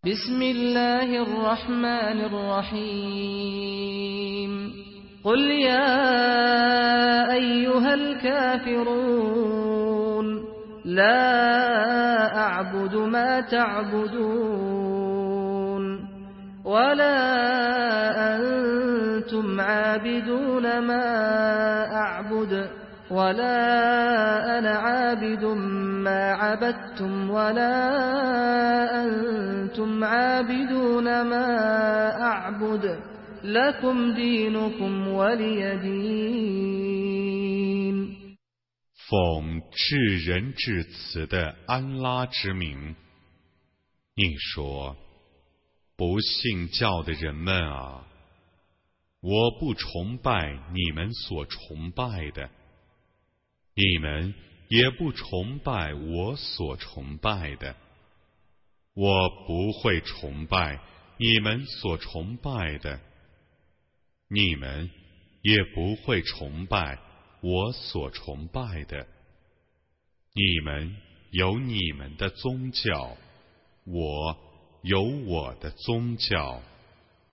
بسم الله الرحمن الرحيم قل يا أيها الكافرون لا أعبد ما تعبدون ولا أنتم عابدون ما أعبد ولا أنا عابد ما عبدتم ولا أنتم عابدون ما أعبد لكم دينكم ولي دين 奉至仁至慈的安拉之名，你说：不信教的人们啊，我不崇拜你们所崇拜的，你们也不崇拜我所崇拜的，我不会崇拜你们所崇拜的，你们也不会崇拜我所崇拜的。你们有你们的宗教，我有我的宗教。